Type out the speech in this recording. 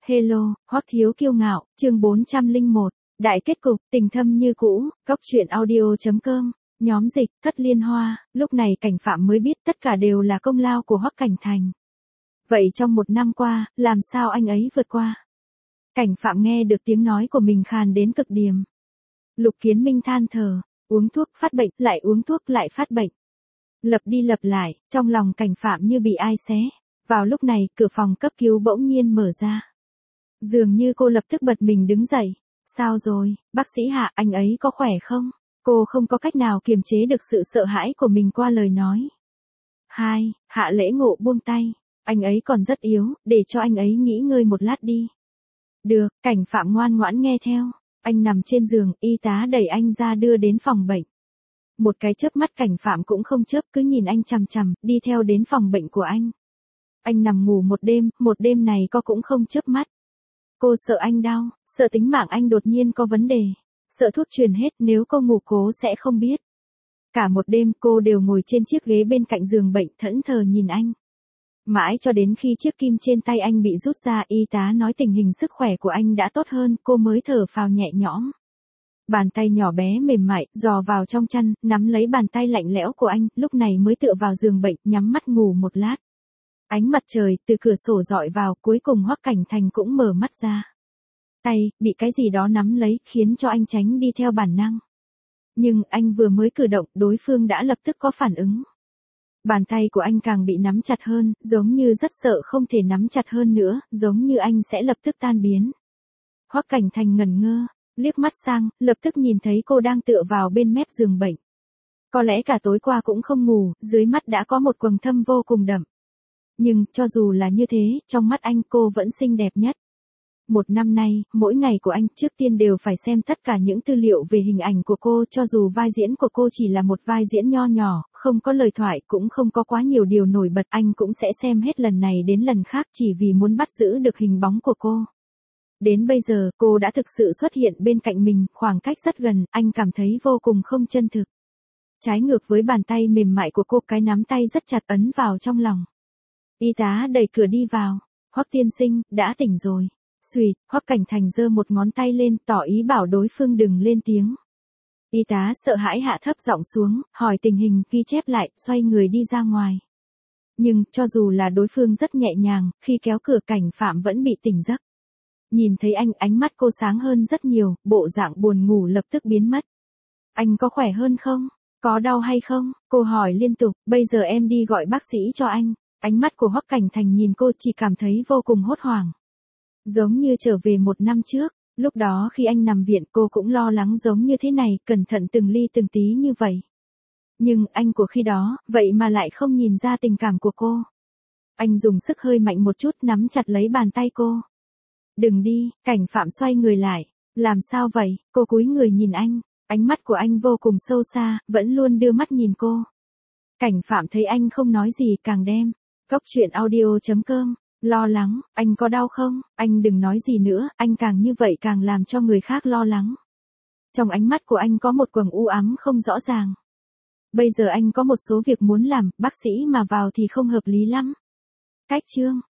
Hello, Hoắc Thiếu Kiêu Ngạo, chương 401, đại kết cục, tình thâm như cũ, Cóc truyện audio.com, nhóm dịch, Thất Liên Hoa, lúc này Cảnh Phạm mới biết tất cả đều là công lao của Hoắc Cảnh Thành. Vậy trong một năm qua, làm sao anh ấy vượt qua? Cảnh Phạm nghe được tiếng nói của mình khàn đến cực điểm. Lục Kiến Minh than thở, uống thuốc phát bệnh, lại uống thuốc lại phát bệnh. Lập đi lập lại, trong lòng Cảnh Phạm như bị ai xé. Vào lúc này, cửa phòng cấp cứu bỗng nhiên mở ra. Dường như cô lập tức bật mình đứng dậy. Sao rồi, bác sĩ Hạ, anh ấy có khỏe không? Cô không có cách nào kiềm chế được sự sợ hãi của mình qua lời nói. Hạ Lễ Ngộ buông tay. Anh ấy còn rất yếu, để cho anh ấy nghỉ ngơi một lát đi. Được, Cảnh Phạm ngoan ngoãn nghe theo. Anh nằm trên giường, y tá đẩy anh ra đưa đến phòng bệnh. Một cái chớp mắt Cảnh Phạm cũng không chớp, cứ nhìn anh chằm chằm, đi theo đến phòng bệnh của anh. Anh nằm ngủ một đêm này cô cũng không chớp mắt. Cô sợ anh đau, sợ tính mạng anh đột nhiên có vấn đề, sợ thuốc truyền hết nếu cô ngủ cố sẽ không biết. Cả một đêm cô đều ngồi trên chiếc ghế bên cạnh giường bệnh thẫn thờ nhìn anh. Mãi cho đến khi chiếc kim trên tay anh bị rút ra, y tá nói tình hình sức khỏe của anh đã tốt hơn, cô mới thở phào nhẹ nhõm. Bàn tay nhỏ bé mềm mại, dò vào trong chăn, nắm lấy bàn tay lạnh lẽo của anh, lúc này mới tựa vào giường bệnh, nhắm mắt ngủ một lát. Ánh mặt trời từ cửa sổ dọi vào, cuối cùng Hoắc Cảnh Thành cũng mở mắt ra. Tay, bị cái gì đó nắm lấy, khiến cho anh tránh đi theo bản năng. Nhưng anh vừa mới cử động, đối phương đã lập tức có phản ứng. Bàn tay của anh càng bị nắm chặt hơn, giống như rất sợ không thể nắm chặt hơn nữa, giống như anh sẽ lập tức tan biến. Hoắc Cảnh Thành ngẩn ngơ, liếc mắt sang, lập tức nhìn thấy cô đang tựa vào bên mép giường bệnh. Có lẽ cả tối qua cũng không ngủ, dưới mắt đã có một quầng thâm vô cùng đậm. Nhưng, cho dù là như thế, trong mắt anh cô vẫn xinh đẹp nhất. Một năm nay, mỗi ngày của anh trước tiên đều phải xem tất cả những tư liệu về hình ảnh của cô, cho dù vai diễn của cô chỉ là một vai diễn nho nhỏ, không có lời thoại, cũng không có quá nhiều điều nổi bật, anh cũng sẽ xem hết lần này đến lần khác chỉ vì muốn bắt giữ được hình bóng của cô. Đến bây giờ, cô đã thực sự xuất hiện bên cạnh mình, khoảng cách rất gần, anh cảm thấy vô cùng không chân thực. Trái ngược với bàn tay mềm mại của cô, cái nắm tay rất chặt ấn vào trong lòng. Y tá đẩy cửa đi vào. Hoắc tiên sinh, đã tỉnh rồi. Xùi, Hoắc Cảnh Thành giơ một ngón tay lên, tỏ ý bảo đối phương đừng lên tiếng. Y tá sợ hãi hạ thấp giọng xuống, hỏi tình hình, ghi chép lại, xoay người đi ra ngoài. Nhưng, cho dù là đối phương rất nhẹ nhàng, khi kéo cửa Cảnh Phạm vẫn bị tỉnh giấc. Nhìn thấy anh, ánh mắt cô sáng hơn rất nhiều, bộ dạng buồn ngủ lập tức biến mất. Anh có khỏe hơn không? Có đau hay không? Cô hỏi liên tục, bây giờ em đi gọi bác sĩ cho anh. Ánh mắt của Hoắc Cảnh Thành nhìn cô chỉ cảm thấy vô cùng hốt hoảng. Giống như trở về một năm trước, lúc đó khi anh nằm viện cô cũng lo lắng giống như thế này, cẩn thận từng ly từng tí như vậy. Nhưng anh của khi đó, vậy mà lại không nhìn ra tình cảm của cô. Anh dùng sức hơi mạnh một chút nắm chặt lấy bàn tay cô. Đừng đi, Cảnh Phạm xoay người lại. Làm sao vậy? Cô cúi người nhìn anh, ánh mắt của anh vô cùng sâu xa, vẫn luôn đưa mắt nhìn cô. Cảnh Phạm thấy anh không nói gì càng đem. Cóc truyện audio.com, lo lắng, anh có đau không? Anh đừng nói gì nữa, anh càng như vậy càng làm cho người khác lo lắng. Trong ánh mắt của anh có một quầng u ám không rõ ràng. Bây giờ anh có một số việc muốn làm, bác sĩ mà vào thì không hợp lý lắm. Cách chương